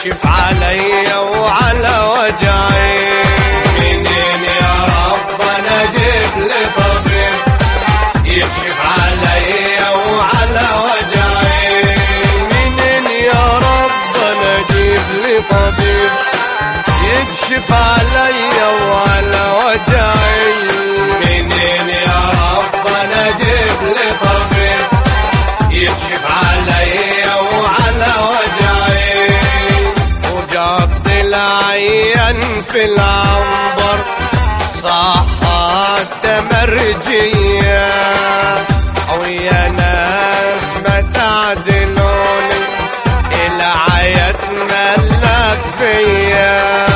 يكشف علي وعلى وجعي. منين يا رب انا اجيب لي طبيب يكشف علي وعلى وجعي. منين يا رب انا اجيب لي طبيب يكشف علي وعلى وجعي. منين يا رب انا اجيب لي طبيب يكشف علي وعلى وجعي. وجعت العيان في العنبر صحات تمرجية ويا ناس ما تعدلوني العيات ملك فيا.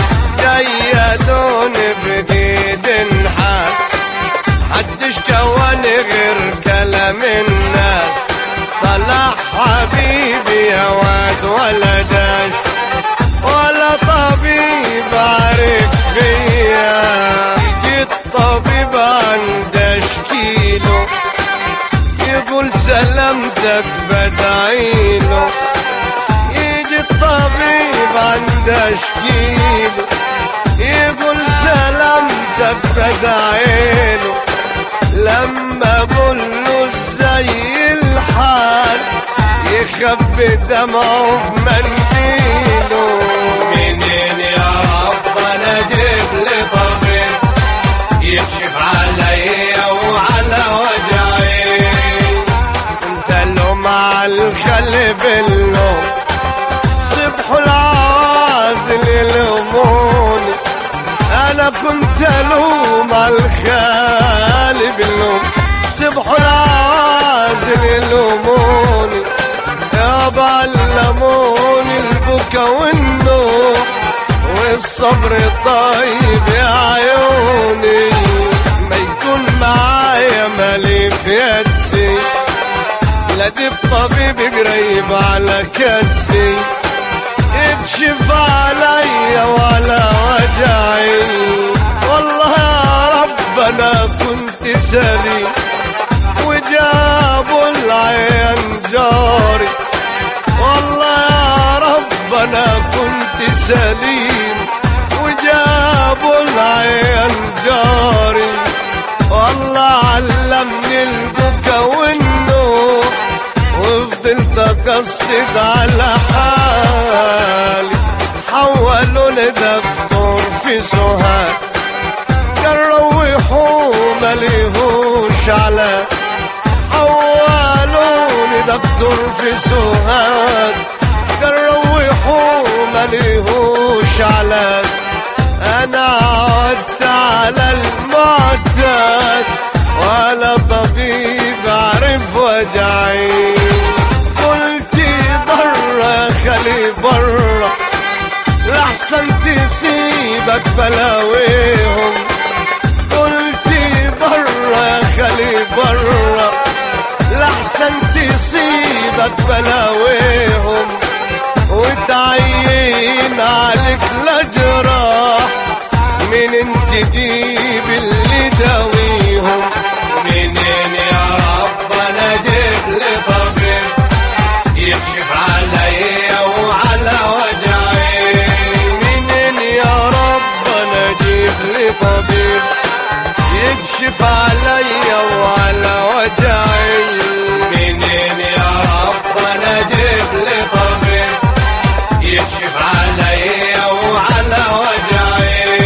جيدوني بجيد نحاس حدش كواني غير كلام الناس. طلع حبيبي يا واد ولا داش ولا طبيب عارف فيا. يجي الطبيب عنده اشكيله يقول سلامتك بدعيله. يجي الطبيب عنده اشكيله يقول سلامتك بدعيله. لما اقوله زي الحال يخبي دمعه بمنديله. منين يا رب انا اجيب لي طبيب يكشف علي وعلى وجعي. كنت الوم على الخلب اللوم صبحوا العوازل يلوموني. انا كنت الوم على الخالب اللوم صبحوا العوازل يلوموني. يابا علموني البكا والنوح والصبر طيب يا عيوني. ما يكون معايا مالي في يدي لا دي الطبيب قريب على كدي يكشف عليا وعلى وجعي. والله يا رب انا كنت سليم وجابوا العين جاري. والله يا رب انا كنت سليم وجابوا العين جاري. والله علمني البكا والنوح وفضلت اقصد على حالي. حولوني دكتور في سوهاج كان روحوا مليهوش على. حولوني دكتور في سوهاج كان روحوا مليهوش على. انا عدت على المعتاد ولا طبيب عرف وجعي. قلت برا خلي برا لحسن تسيبك بلاويهم. قلت برا خلي برا لحسن تسيبك بلاويهم وتعين عليك لجراح. من انت تجيب اللي داويهم. منين يا رب انا اجيب لي طبيب يكشف علي وعلى وجعي. منين يا رب انا اجيب لي طبيب يكشف علي وعلى وجعي. منين يا رب انا اجيب لي طبيب يكشف علي وعلى وجعي.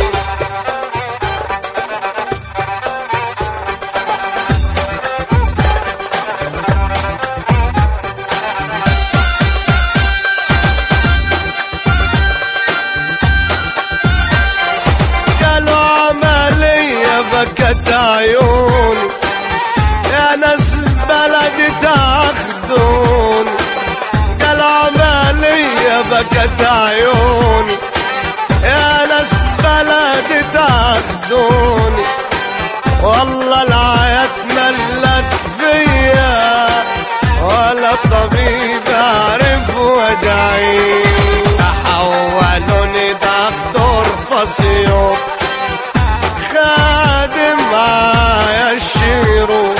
بكت عيوني يا ناس بلدي تاخدوني. قال عمالية بكت عيوني يا ناس بلدي تاخدوني. والله العيات ملت فيا ولا طبيب عرف وجعي. حولوني دكتور فصيوب خادم معايا الشيرو.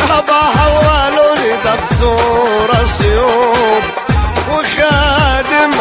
حولوني دكتور سيوب وخادم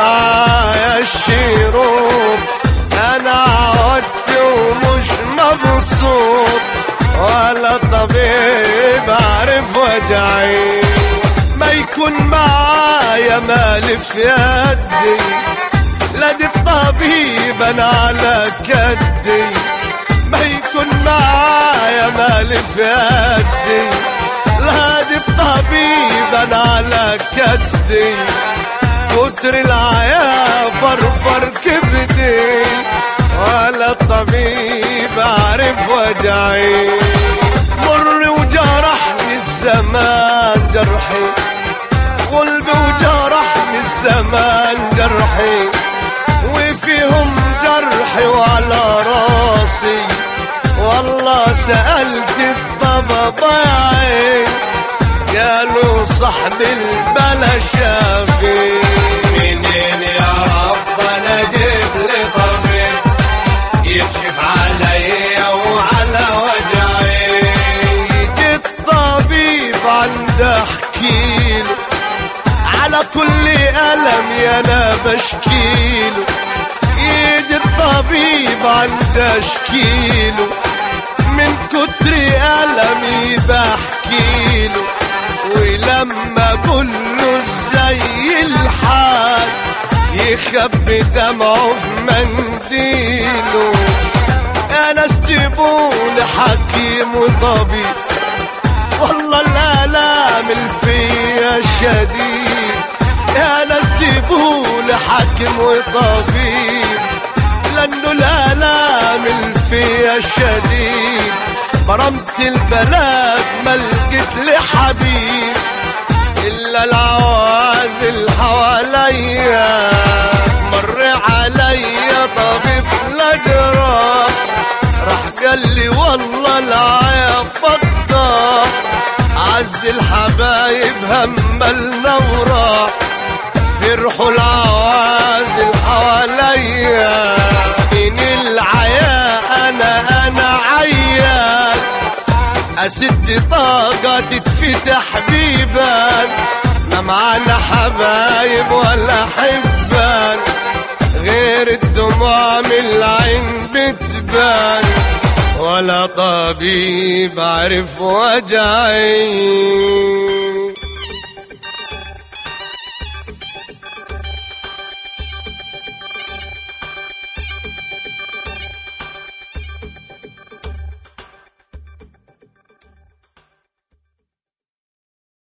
الشروق انا عودت ومش مبسوط، ولا طبيب عارف وجعي. ما يكون معايا مال في يدي، لا دي الطبيب انا على كدي. ما يكون معايا مال في يدي، لا دي الطبيب انا على كدي. كتر العيا فرفر كبدي، ولا الطبيب عارف وجعي. مر وجرحني الزمان جرحي، قلبي وجرحني الزمان جرحي، وفيهم جرحي وعلى راسي. والله سألت الطبيب يا قالوا صاحب البلا شافي. منين يا رب انا اجيب لي طبيب يكشف علي وعلى وجعي؟ يجي الطبيب عنده احكيله على كل ألم يا انا بشكيله. يجي الطبيب عنده اشكيله من كتر ألمي بحكيله. ولما اقوله زي الحال يخبي دمعه في منديله. انا استبون حكيم وطبيب، والله الالام الفيا شديد. انا استبون حكيم وطبيب، لانه الالام الفيا شديد. برمت البلد ما لقيت لي حبيب، الا العوازل حواليا. مر عليا طبيب الاجراح، راح قال لي والله العيا فضاح. عز الحبايب هملنا وراح، فرحوا العوازل حواليا. من العيا انا عيان، اسد طاقة تتفتح بيبان. ما معانا حبايب ولا حبان، غير الدموع من العين بتبان. ولا طبيب عرف وجعي.